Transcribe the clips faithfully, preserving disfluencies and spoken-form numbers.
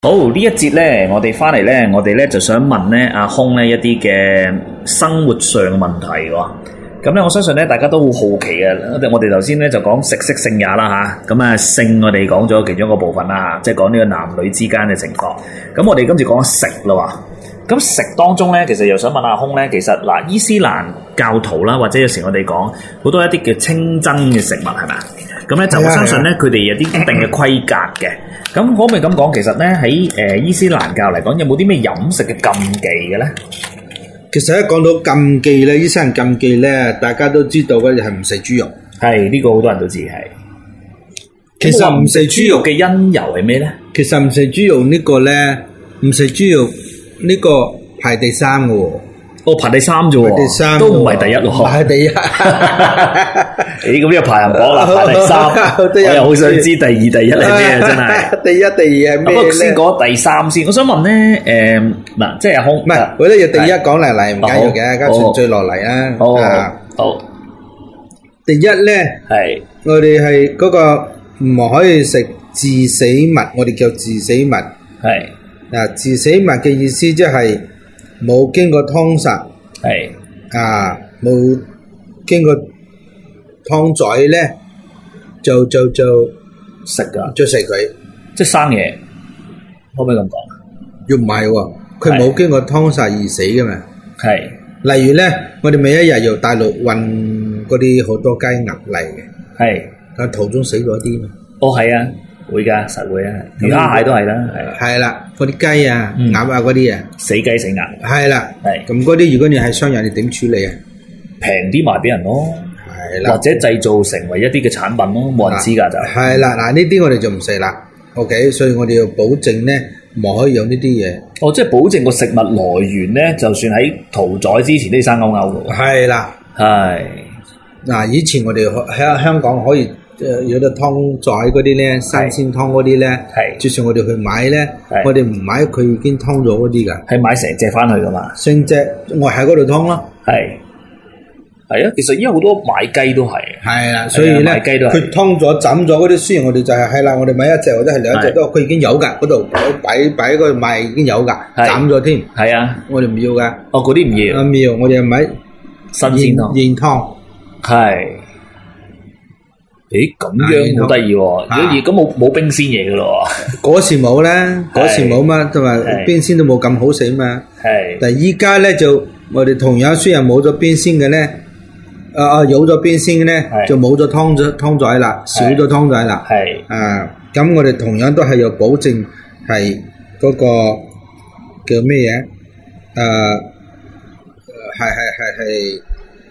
好，呢一節咧，我哋翻嚟咧，我哋咧就想問咧阿空咧一啲嘅生活上嘅問題喎。咁咧，我相信咧大家都好好奇嘅。我哋頭先咧就講食色性也啦吓，咁啊性我哋講咗其中一個部分啦，即係講呢個男女之間嘅情況。咁我哋今次講食啦喎。咁食當中咧，其實又想問阿空咧，其實嗱伊斯蘭教徒啦，或者有時我哋講好多一啲嘅清真嘅食物係咪？咁咧就我相信咧，佢哋有啲一定嘅規格嘅。咁可唔可以咁講？其實咧喺誒伊斯蘭教嚟講，有冇啲咩飲食嘅禁忌嘅咧？ 其實一講到禁忌咧，伊斯蘭禁忌咧，大家都知道嘅就係唔食豬肉。 係呢個好多人都知係。 其實唔食豬肉嘅因由係咩咧？ 其實唔食豬肉呢個咧，唔食豬肉呢個排第三嘅喎。 哦，排第三啫喎， 第三都唔係第一咯。 係第一。 咦，咁呢個排行榜啦，排第三，我又好想知第二、第一係咩啊！真係。 第一、第二係咩咧？ 不過先講第三先。我想問咧，誒嗱，即係阿空， 唔係，我咧要第一講嚟嚟唔緊要嘅，而家順序落嚟啦。 好，好。 第一咧，係我哋係嗰個唔可以食致死物，我哋叫致死物。係嗱，致死物嘅意思即係冇經過湯殺，係啊，冇經過湯宰咧，就就就食噶，就食佢， 即係生嘢，可唔可以咁講？ 又唔係喎，佢冇經過湯殺而死噶嘛。係，例如咧，我哋每一日由大陸運嗰啲好多雞鴨嚟嘅，係，但途中死咗啲嘛。哦，係啊。會噶，實會啊！魚蝦蟹都係啦，係。係啦，嗰啲雞啊、鴨啊嗰啲啊，死雞死鴨。係啦，係。咁嗰啲如果你係商人，你點處理啊？平啲賣俾人咯，係啦。或者製造成為一啲嘅產品咯，冇人知㗎就。係啦，嗱呢啲我哋就唔食啦。OK，所以我哋要保證咧，唔可以用呢啲嘢。哦，即係保證個食物來源咧，就算喺屠宰之前都要生勾勾㗎。係啦，係。嗱，以前我哋喺香港可以。誒有啲湯仔嗰啲咧，新鮮湯嗰啲咧，就算我哋去買咧，我哋唔買佢已經湯咗嗰啲㗎，係買成隻翻去㗎嘛，成隻我喺嗰度湯咯，係係啊，其實依家好多買雞都係，係啦，所以咧佢湯咗斬咗嗰啲，雖然我哋就係係啦，我哋買一隻或者係兩隻都，佢已經有㗎，嗰度擺擺喺嗰度賣已經有㗎，斬咗添，係啊，我哋唔要㗎，哦嗰啲唔要，唔要，我哋買新鮮湯，現湯，係。誒，咁樣好得意喎！如果而咁冇冇冰鮮嘢噶咯？嗰時冇啦，嗰時冇嘛，同埋冰鮮都冇咁好食嘛。係，但係依家咧就我哋同樣雖然冇咗冰鮮嘅咧，啊啊有咗冰鮮嘅咧，就冇咗湯咗湯仔啦，少咗湯仔啦。係啊，咁我哋同樣都係要保證係嗰個叫咩嘢？誒，係係係係。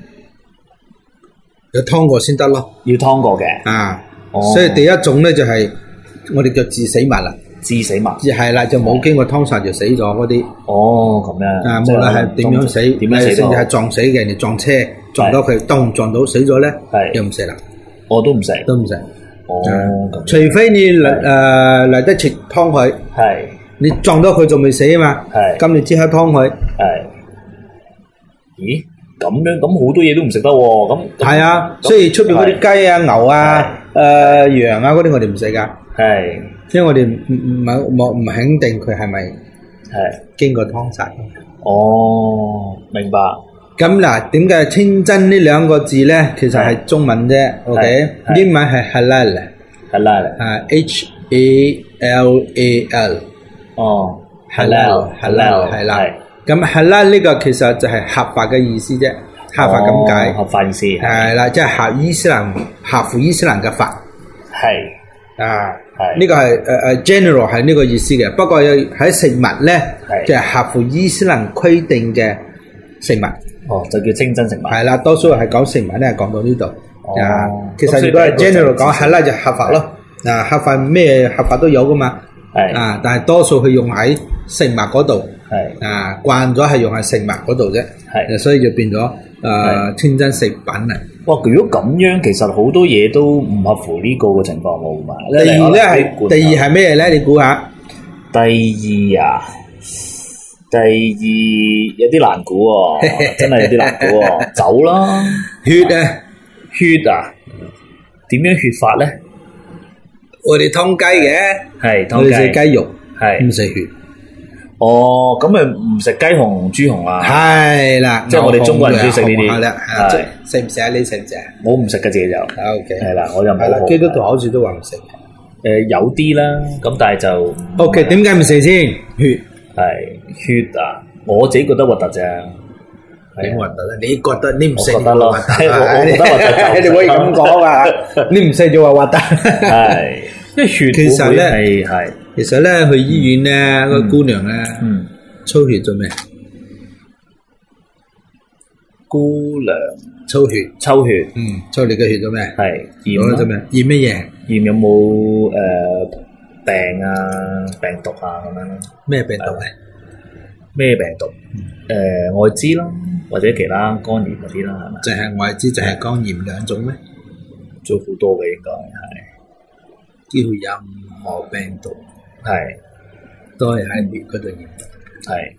要湯過先得咯，要湯過嘅啊，哦、所以第一種咧就係、是、我哋叫致死物啦，致死物，係啦，就冇經過湯殺就死咗嗰啲。哦，咁樣啊，無論係點樣死，點樣死，甚至係撞死嘅，你撞車撞到佢，當撞到死咗咧，係又唔食啦，我都唔食，都唔食。哦，嗯、除非你嚟誒嚟得切湯佢，係你撞到佢仲未死啊嘛，係咁你即刻湯佢，係，咦？咁樣咁好多嘢都唔食得喎，咁係啊，所以出邊嗰啲雞啊、牛啊、誒羊啊嗰啲我哋唔食噶，係，因為我哋唔唔冇冇唔肯定佢係咪係經過湯殺。哦，明白。咁嗱，點解清真呢兩個字咧？其實係中文啫 ，OK，英文係 halal，halal 啊 ，H A L A L， 哦 ，halal，halal 係啦。咁係啦，呢個其實就係合法嘅意思啫，合法咁解，合法意思係啦，即係合伊斯蘭、合乎伊斯蘭嘅法，係啊，係呢個係誒誒 general 係呢個意思嘅。不過喺食物咧，就係合乎伊斯蘭規定嘅食物，哦，就叫清真食物。係啦，多數係講食物咧，講到呢度啊。其實如果係 general 講係啦，就合法咯。啊，合法咩合法都有噶嘛，係啊，但係多數佢用喺食物嗰度。係啊，慣咗係用喺食物嗰度啫，係，所以就變咗誒清真食品啦。哇！如果咁樣，其實好多嘢都唔合乎呢個嘅情況喎嘛。第二咧係第二係咩咧？你估下？第二啊，第二有啲難估喎，真係有啲難估喎。酒啦，血啊，血啊，點樣血法咧？我哋湯雞嘅，係湯雞，我哋食雞肉。 係唔食血。 哦，咁咪唔食雞紅、豬紅啊？ 係啦， 即係我哋中國人中意食呢啲。 係啦，係食唔食啊？你食唔食啊？ 我唔食嘅自己就。 O K。 係啦，我就唔好。 基督徒好似都話唔食。 誒，有啲啦，咁但係就。 O K，點解唔食先？血係血啊！我自己覺得核突啫。 點核突咧？你覺得你唔食覺得咯？我覺得核突。 你可以咁講啊！你唔食就話核突。 係，因為血其實咧係係。 其實咧去醫院咧，個姑娘咧，抽血做咩？ 姑娘抽血， 抽血， 嗯，抽你嘅血做咩？ 係驗做咩？驗乜嘢？ 驗有冇誒病啊、病毒啊咁樣咯？ 咩病毒咧？ 咩病毒？誒，艾滋啦，或者其他肝炎嗰啲啦，係咪？ 淨係艾滋，淨係肝炎兩種咩？ 仲好多嘅應該係， 叫任何病毒。 係， 都係喺血嗰度驗。 係，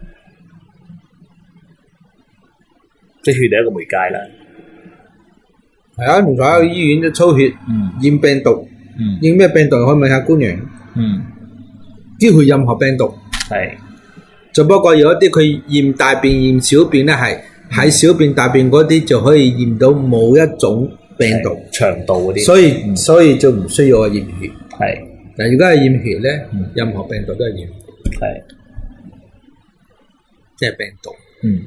即係血係一個媒介啦。 係啊，唔喺去醫院都抽血，驗病毒，驗咩病毒可以問下姑娘。嗯，叫佢任何病毒。係，就不過有一啲佢驗大便、驗小便咧，係喺小便、大便嗰啲就可以驗到某一種病毒， 腸道嗰啲。 所以所以就唔需要我驗血。 係。 嗱，如果係驗血咧，嗯、任何病毒都係驗，係，即係病毒，嗯，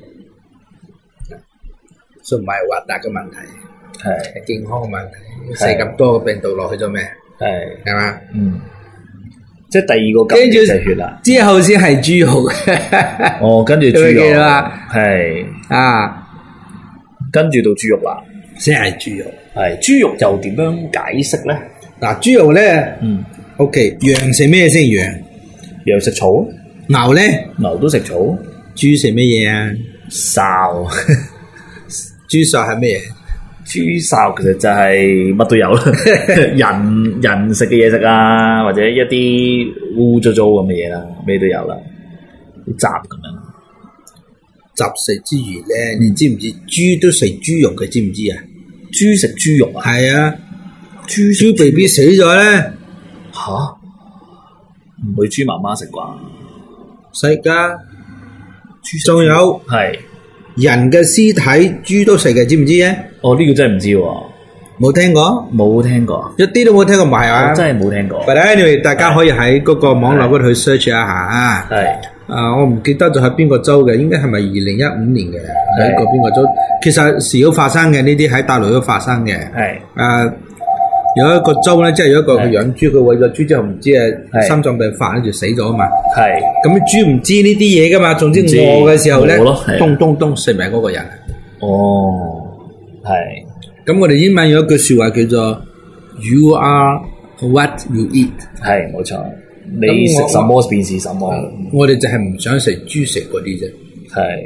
所以唔係核突嘅問題，係健康嘅問題，食咁多嘅病毒落去做咩？係，係嘛？嗯，即係第二個跟住就係血啦，之後先係豬肉， 哦，跟住豬肉啦，係啊， 跟住到豬肉啦， 先係豬肉， 係豬肉又點樣解釋咧？ 嗱，豬肉咧，嗯。O K， 羊食咩先？羊， 羊食草。 牛咧？ 牛都食草。 豬食咩嘢啊？ 哨。 豬哨係咩嘢？ 豬哨其實就係乜都有啦，人人食嘅嘢食啊，或者一啲污糟糟咁嘅嘢啦，咩都有啦，雜咁樣。 雜食之餘咧，你知唔知豬都食豬肉嘅？知唔知啊？ 豬食豬肉啊？ 係啊，豬豬 B B 死咗咧。 吓，唔會豬媽媽食啩？ 食噶，仲有係人嘅屍體，豬都食嘅，知唔知咧？ 哦，呢個真係唔知喎， 冇聽過， 冇聽過， 一啲都冇聽過，唔係啊？ 真係冇聽過。 But anyway，大家可以喺嗰個網絡嗰度去 search 一下啊。係，啊，我唔記得咗喺邊個州嘅，應該係咪二零一五年嘅？喺個邊個州？其實時有發生嘅，呢啲喺大陸都發生嘅。係，誒。有一個州咧，即係有一個佢養豬，佢餵咗豬之後唔知啊心臟病發咧就死咗啊嘛。係，咁豬唔知呢啲嘢噶嘛，總之餓嘅時候咧，咚咚咚食埋嗰個人。哦，係。咁我哋英文有一句說話叫做 You are what you eat。係，冇錯。你食什麼便是什麼。我哋就係唔想食豬食嗰啲啫。係。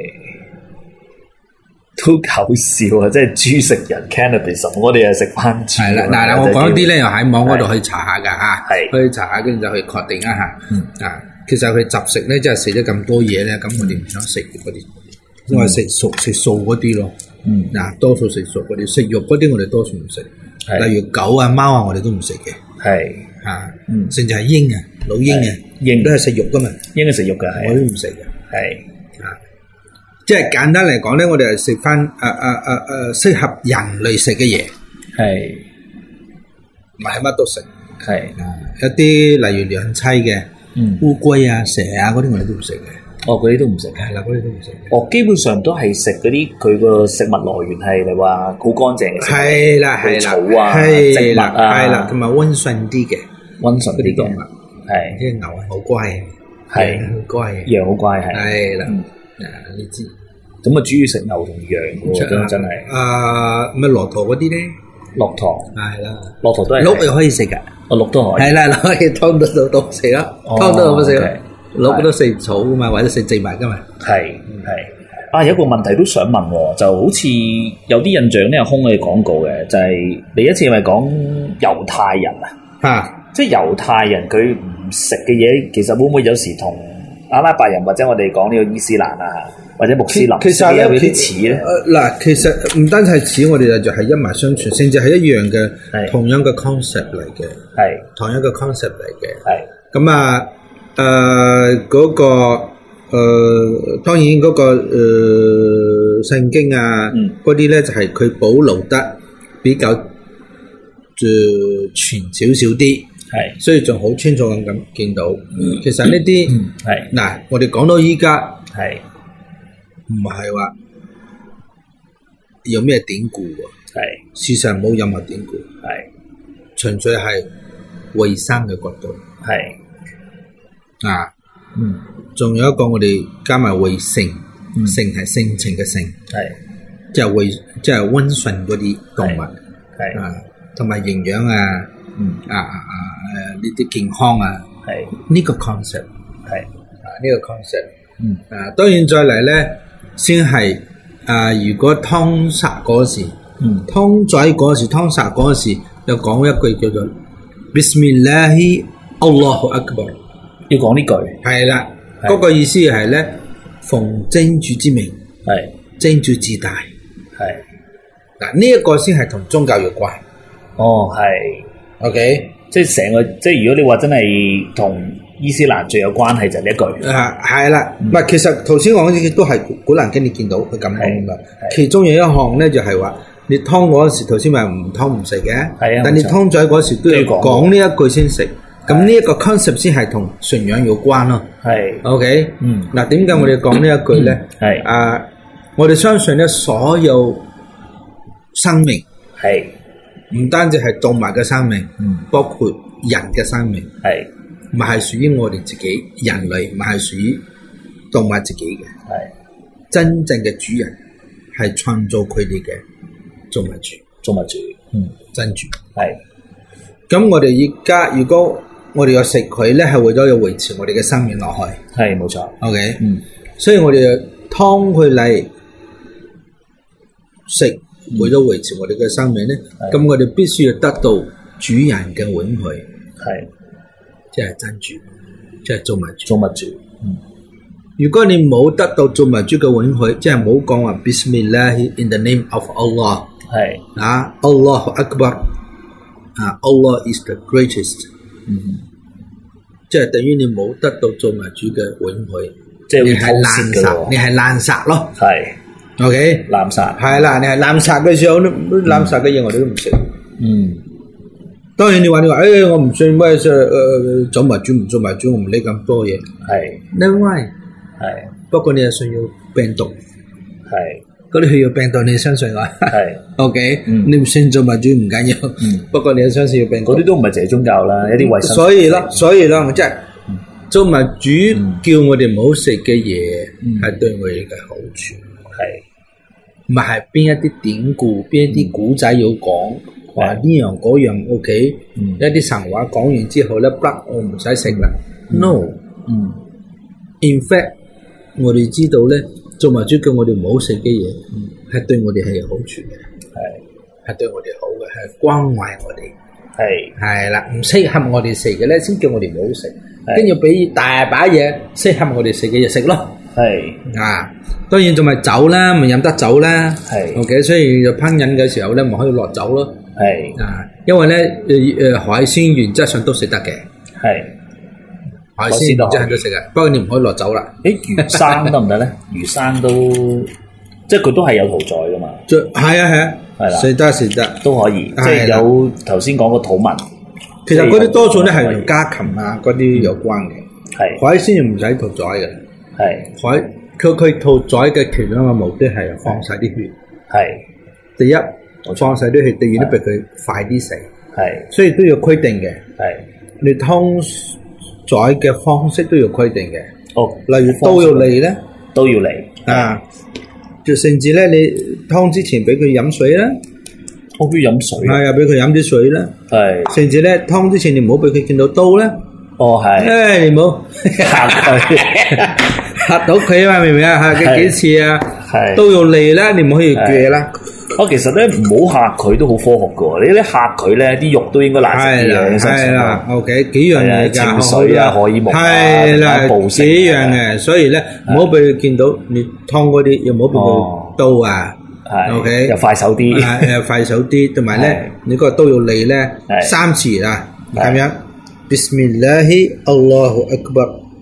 都搞笑啊！即係豬食人 cannibalism， 我哋又食翻豬。係啦，嗱嗱，我講啲咧又喺網嗰度去查下噶吓，係去查下，跟住就去確定一下。嗯啊，其實佢雜食咧，即係食咗咁多嘢咧，咁我哋唔想食嗰啲，我係食熟食素嗰啲咯。嗯，嗱，多數食素嗰啲，食肉嗰啲我哋多數唔食。例如狗啊、貓啊，我哋都唔食嘅。係啊，嗯，甚至係鷹啊、老鷹啊，鷹都係食肉噶嘛。鷹係食肉噶，我都唔食嘅。係。即係簡單嚟講咧，我哋係食翻誒誒誒誒適合人類食嘅嘢，係唔係乜都食？係一啲例如兩棲嘅，嗯，烏龜啊、蛇啊嗰啲我哋都唔食嘅。哦，嗰啲都唔食嘅，係啦，嗰啲都唔食。哦，基本上都係食嗰啲佢個食物來源係你話好乾淨嘅，係啦係啦，草啊、植物啊，係啦，同埋溫順啲嘅，溫順啲動物，係啲牛係好乖嘅，係好乖嘅，羊好乖係，係啦。啊！你知咁啊？主要食牛同羊喎，真真係。啊，咩駱駝嗰啲咧？駱駝係啦，駱駝都係。鹿又可以食噶，哦，鹿都可以。係啦，可以劏到到到食咯，劏到到食咯。鹿都食草噶嘛，或者食植物噶嘛。係係。啊，有一個問題都想問喎，就好似有啲印象咧，阿空你講過嘅，就係你一次係咪講猶太人啊？嚇！即係猶太人佢唔食嘅嘢，其實會唔會有時同阿拉伯人或者我哋講呢個伊斯蘭啊，或者穆斯林，其實有啲似咧。嗱，其實唔單係似，我哋就係一脈相傳，甚至係一樣嘅，同樣嘅 concept 嚟嘅。係同樣嘅 concept 嚟嘅。係咁啊， 誒嗰個誒當然嗰個誒聖經啊嗰啲咧就係佢保留得比較誒全少少啲，係，所以仲好清楚咁咁見到。其實呢啲係嗱，我哋講到依家係唔係話有咩典故喎？係，事實上冇任何典故，係，純粹係衛生嘅角度，係。啊，嗯，仲有一個我哋加埋衛性，性係性情嘅性，係，即係衛，即係溫順嗰啲動物，係啊，同埋營養啊，嗯，啊啊啊誒呢啲健康啊，係呢個 concept，係啊呢個 concept，嗯，啊當然再嚟咧，先係啊如果湯殺嗰時，嗯，湯仔嗰時，湯殺嗰時，又講一句叫做 Bismillahi Allahu Akbar。要講呢句係啦，嗰個意思係咧，奉真主之名，係真主至大，係嗱呢一個先係同宗教有關。哦，係 ，OK，即係成個，即係如果你話真係同伊斯蘭最有關係就係呢一句。啊，係啦，唔係其實頭先我嗰啲都係古蘭經你見到佢咁講噶，其中有一項咧就係話你湯嗰時頭先話唔湯唔食嘅，係啊，但你湯仔嗰時都要講呢一句先食。咁呢一個 concept 先係同信仰有關咯，係 ，OK， 嗯，嗱點解我哋講呢一句咧？係、嗯、啊，我哋相信咧，所有生命係唔單止係動物嘅生命，嗯，包括人嘅生命，係唔係屬於我哋自己人類，唔係屬於動物自己嘅，係真正嘅主人係創造佢哋嘅造物主，造物主，嗯，真主，係。咁我哋而家如果我哋要食佢咧，係為咗要維持我哋嘅生命落去。係，冇錯。OK， 嗯，所以我哋劏佢嚟食，為咗維持我哋嘅生命咧，咁、嗯、我哋必須要得到主人嘅允許。係，即係真主，即係造物主。造物主。嗯，如果你冇得到造物主嘅允許，即係冇講話 Bismillah in the name of Allah。係啊 ，Allahu Akbar。啊 ，Allah is the greatest。嗯，即係等於你冇得到造物主嘅允許，即係你係濫殺，你係濫殺咯。係 ，OK， 濫殺係啦，你係濫殺嘅時候，濫殺嘅嘢我哋都唔食。嗯，當然你話你話，誒，我唔信咩誒誒造物主唔造物主，我唔理咁多嘢。係 ，no way。係，不過你係信要病毒。係。嗰啲血肉病毒你相信話係 ，OK，、嗯、你唔信造物主唔緊要，嗯、不過你要相信要病毒。嗰啲都唔係淨係宗教啦，有啲衛生。所以咯，所以咯，即係造物主叫我哋唔好食嘅嘢，係、嗯、對我哋嘅好處。係、嗯，唔係邊一啲典故，邊一啲古仔要講，話呢樣嗰樣 OK，、嗯、一啲神話講完之後咧，不，我唔使食啦。No， 嗯 ，in fact， 我哋知道咧。造物主叫我哋唔好食嘅嘢，係、嗯、對我哋係有好處嘅，係係對我哋好嘅，係關懷我哋，係係啦，唔適合我哋食嘅咧，先叫我哋唔好食，跟住俾大把嘢適合我哋食嘅嘢食咯，係啊，當然仲咪酒啦，咪飲得酒啦，係 OK， 所以就烹飪嘅時候咧，咪可以落酒咯，係啊，因為咧誒誒海鮮原則上都食得嘅，係。海鮮都真係都食嘅，不過你唔可以落酒啦。誒，魚生得唔得咧？魚生都即係佢都係有屠宰噶嘛。係啊係啊，係啦，食得食得都可以，即係有頭先講個土文。其實嗰啲多數咧係同家禽啊嗰啲有關嘅。係海鮮唔使屠宰嘅。係海佢佢屠宰嘅其中一個目的係放晒啲血。係第一放晒啲血，第二都俾佢快啲食。係所以都要規定嘅。係你湯宰嘅方式都要規定嘅，哦，例如都要嚟咧，都要嚟啊，就甚至咧，你湯之前俾佢飲水啦，我俾佢飲水，係啊，俾佢飲啲水啦，係，甚至咧湯之前你唔好俾佢見到刀啦，哦係，誒你唔好嚇佢，嚇到佢啊嘛，明唔明啊？嚇佢幾次啊？係都要嚟啦，你唔可以鋸啦。我其實咧唔好嚇佢都好科學噶，你咧嚇佢咧啲肉都應該爛食啲嘅，係啦 ，OK 幾樣嘢㗎，情緒啊、荷爾蒙啊、係啦，幾樣嘅，所以咧唔好俾佢見到你湯嗰啲，又唔好俾佢刀啊 ，OK 又快手啲，又快手啲，同埋咧你嗰個都要嚟咧三次啊，咁樣 Bismillahi Allahu Akbar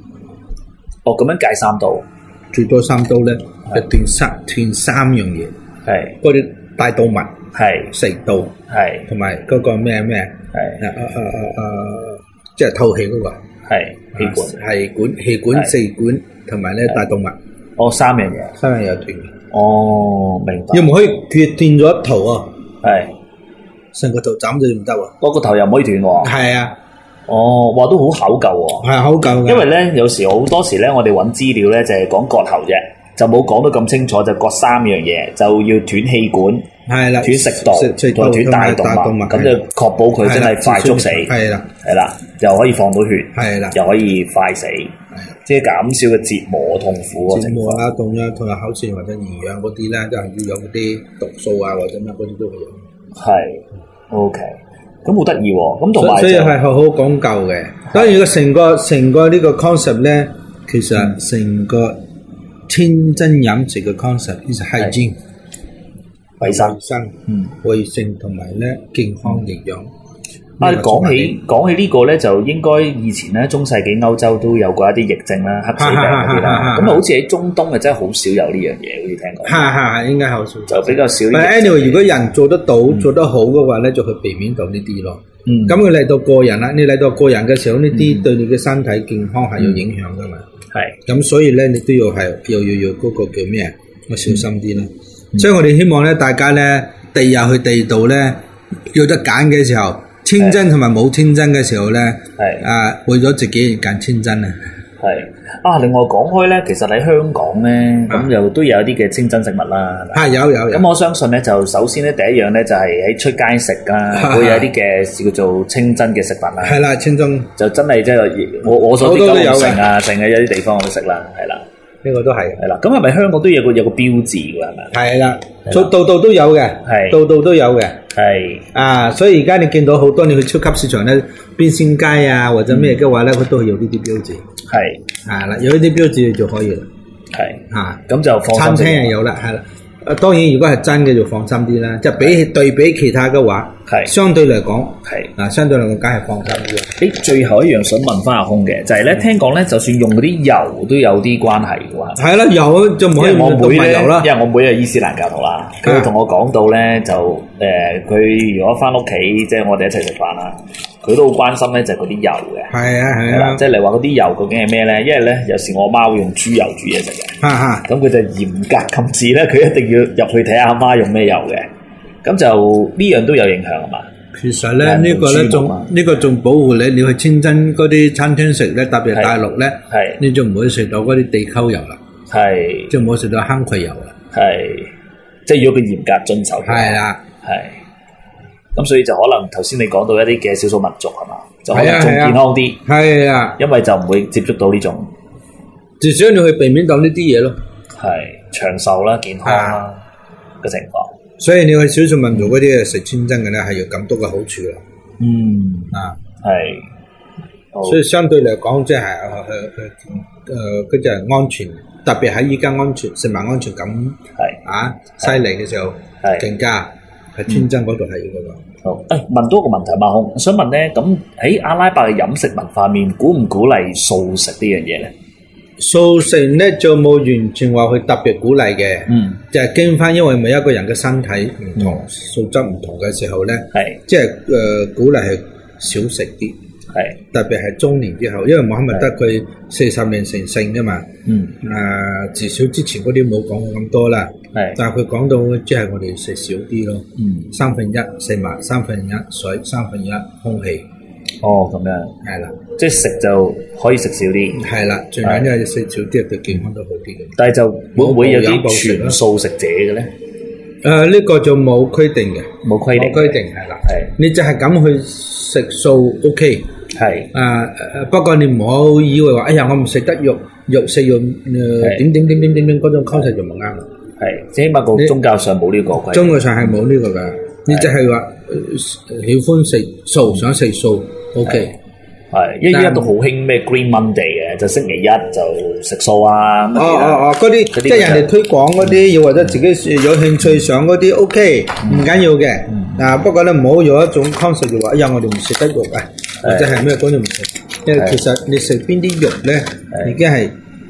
哦，咁樣戒三刀， 最多三刀咧，就斷三斷三樣嘢。係嗰啲大動物，係食道，係同埋嗰個咩咩，係誒誒誒誒，即係透氣嗰個，係氣管，係管氣管、四管同埋咧大動物。哦，三樣嘢，三樣嘢斷。哦，明白。又唔可以斷斷咗一頭啊？係，成個頭斬咗唔得喎。嗰個頭又唔可以斷喎。係啊。哦，話都好考究喎。係考究。因為咧，有時好多時咧，我哋揾資料咧就係講割喉啫，就冇講到咁清楚，就割三樣嘢，就要斷氣管，係啦，斷食道，同埋斷大動脈，咁就確保佢真係快速死。係啦，係啦，又可以放到血，係啦，又可以快死，即係減少嘅折磨痛苦。折磨啊，凍啊，同埋口舌或者營養嗰啲咧，就係要有嗰啲毒素啊，或者乜嗰啲都會有。係 ，OK。咁好得意喎，咁同埋所以係好好講究嘅。當然個成個成個呢個 concept 咧，其實成個清真飲食嘅 concept 其實係健衞生、衞生、嗯、衞生同埋咧健康營養。啊，講起講起呢個咧，就應該以前咧中世紀歐洲都有過一啲疫症啦、黑死病嗰啲啦。咁啊，好似喺中東啊，真係好少有呢樣嘢，好似聽講。係係係，應該好少。就比較少。但係 anyway，如果人做得到、做得好嘅話咧，就去避免到呢啲咯。嗯。咁佢嚟到個人啦，你嚟到個人嘅時候，呢啲對你嘅身體健康係有影響噶嘛？係。咁所以咧，你都要係又要要嗰個叫咩啊？要小心啲啦。所以我哋希望咧，大家咧地入去地道咧，有得揀嘅時候。清真同埋冇清真嘅時候咧，係啊，為咗自己揀清真啊。係啊，另外講開咧，其實喺香港咧，咁又都有一啲嘅清真食物啦。係有有有。咁我相信咧，就首先咧，第一樣咧就係喺出街食啦，會有啲嘅叫做清真嘅食品啦。係啦，清真就真係即係我我所知九龍城啊，淨係有啲地方我都食啦，係啦。呢個都係，係啦。咁係咪香港都有個有個標誌㗎？係咪？係啦，度度都有嘅，係度度都有嘅，係啊。所以而家你見到好多你去超級市場咧，邊線街啊或者咩嘅話咧，佢都係有呢啲標誌。係係啦，有呢啲標誌就可以啦。係啊，咁就放心。餐廳又有啦，係啦。誒當然，如果係真嘅就放心啲啦。即係比對比其他嘅話，係相對嚟講係啊，相對嚟講梗係放心啲啦。誒，最後一樣想問翻阿空嘅就係咧，聽講咧，就算用嗰啲油都有啲關係嘅喎。係啦，油就唔可以用動物油啦。因為我妹係伊斯蘭教徒啦，佢同我講到咧就誒，佢如果翻屋企即係我哋一齊食飯啦，佢都好關心咧，就係嗰啲油嘅。係啊係啊，即係你話嗰啲油究竟係咩咧？因為咧有時我媽會用豬油煮嘢食嘅。嚇嚇，咁佢就嚴格禁止咧，佢一定要入去睇下阿媽用咩油嘅。咁就呢樣都有影響啊嘛。其實咧呢個咧仲呢個仲保護你，你去清真嗰啲餐廳食咧，特別係大陸咧，係你就唔會食到嗰啲地溝油啦。係，即係唔會食到坑渠油啦。係，即係如果佢嚴格遵守。係啦，係。咁所以就可能頭先你講到一啲嘅少數民族係嘛，就可能仲健康啲。係啊，因為就唔會接觸到呢種。至少你去避免到呢啲嘢咯，係長壽啦、健康啦嘅情況。所以你去少數民族嗰啲食清真嘅咧，係有咁多嘅好處啦。嗯，啊，係。所以相對嚟講，即係誒誒誒，嗰隻安全，特別喺依家安全食物安全感係啊犀利嘅時候，係更加喺清真嗰度係嗰個。好，誒問多個問題嘛，我想問咧，咁喺阿拉伯嘅飲食文化面，鼓唔鼓勵素食呢樣嘢咧？素食咧就冇完全話去特別鼓勵嘅，嗯，就係經翻，因為每一個人嘅身體唔同，嗯、素質唔同嘅時候咧，係即係誒鼓勵係少食啲，係特別係中年之後，因為穆罕默德佢四十年成聖噶嘛，嗯，啊、呃、至少之前嗰啲冇講咁多啦，係，但係佢講到即係我哋食少啲咯，嗯，三分一食物，三分一水，三分一空氣。哦，咁樣係啦，即係食就可以食少啲，係啦，最緊要係食少啲，對健康都好啲嘅。但係就會唔會有啲全素食者嘅咧？誒，呢個就冇規定嘅，冇規定，冇規定係啦，係你就係咁去食素 OK，係啊，不過你唔好以為話，哎呀，我唔食得肉，肉食肉誒點點點點點點嗰種 concept就唔啱啦。係，即係起碼個宗教上冇呢個規定，宗教上係冇呢個㗎。你就係話喜歡食素，想食素 ，OK，係，因為而家都好興咩 Green Monday 嘅，就星期一就食素啊。哦哦哦，嗰啲即係人哋推廣嗰啲，又或者自己有興趣上嗰啲 OK，唔緊要嘅。嗱，不過咧唔好有一種 concept 就話，哎呀我哋唔食得肉啊，或者係咩嗰啲唔食，因為其實你食邊啲肉咧，已經係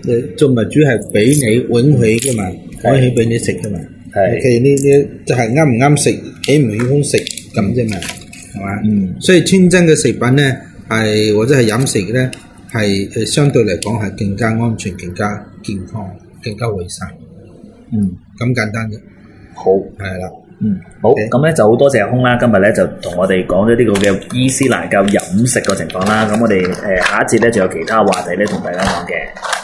誒做物主係俾你允許噶嘛，允許俾你食噶嘛。係，其實呢呢就係啱唔啱食，喜唔喜歡食咁啫嘛，係嘛？嗯。所以清真嘅食品咧，係或者係飲食咧，係誒相對嚟講係更加安全、更加健康、更加衞生。嗯，咁簡單啫。好，係啦。嗯，好，咁咧就好多謝阿空啦，今日咧就同我哋講咗呢個嘅伊斯蘭教飲食個情況啦。咁我哋誒下一節咧仲有其他話題咧同大家講嘅。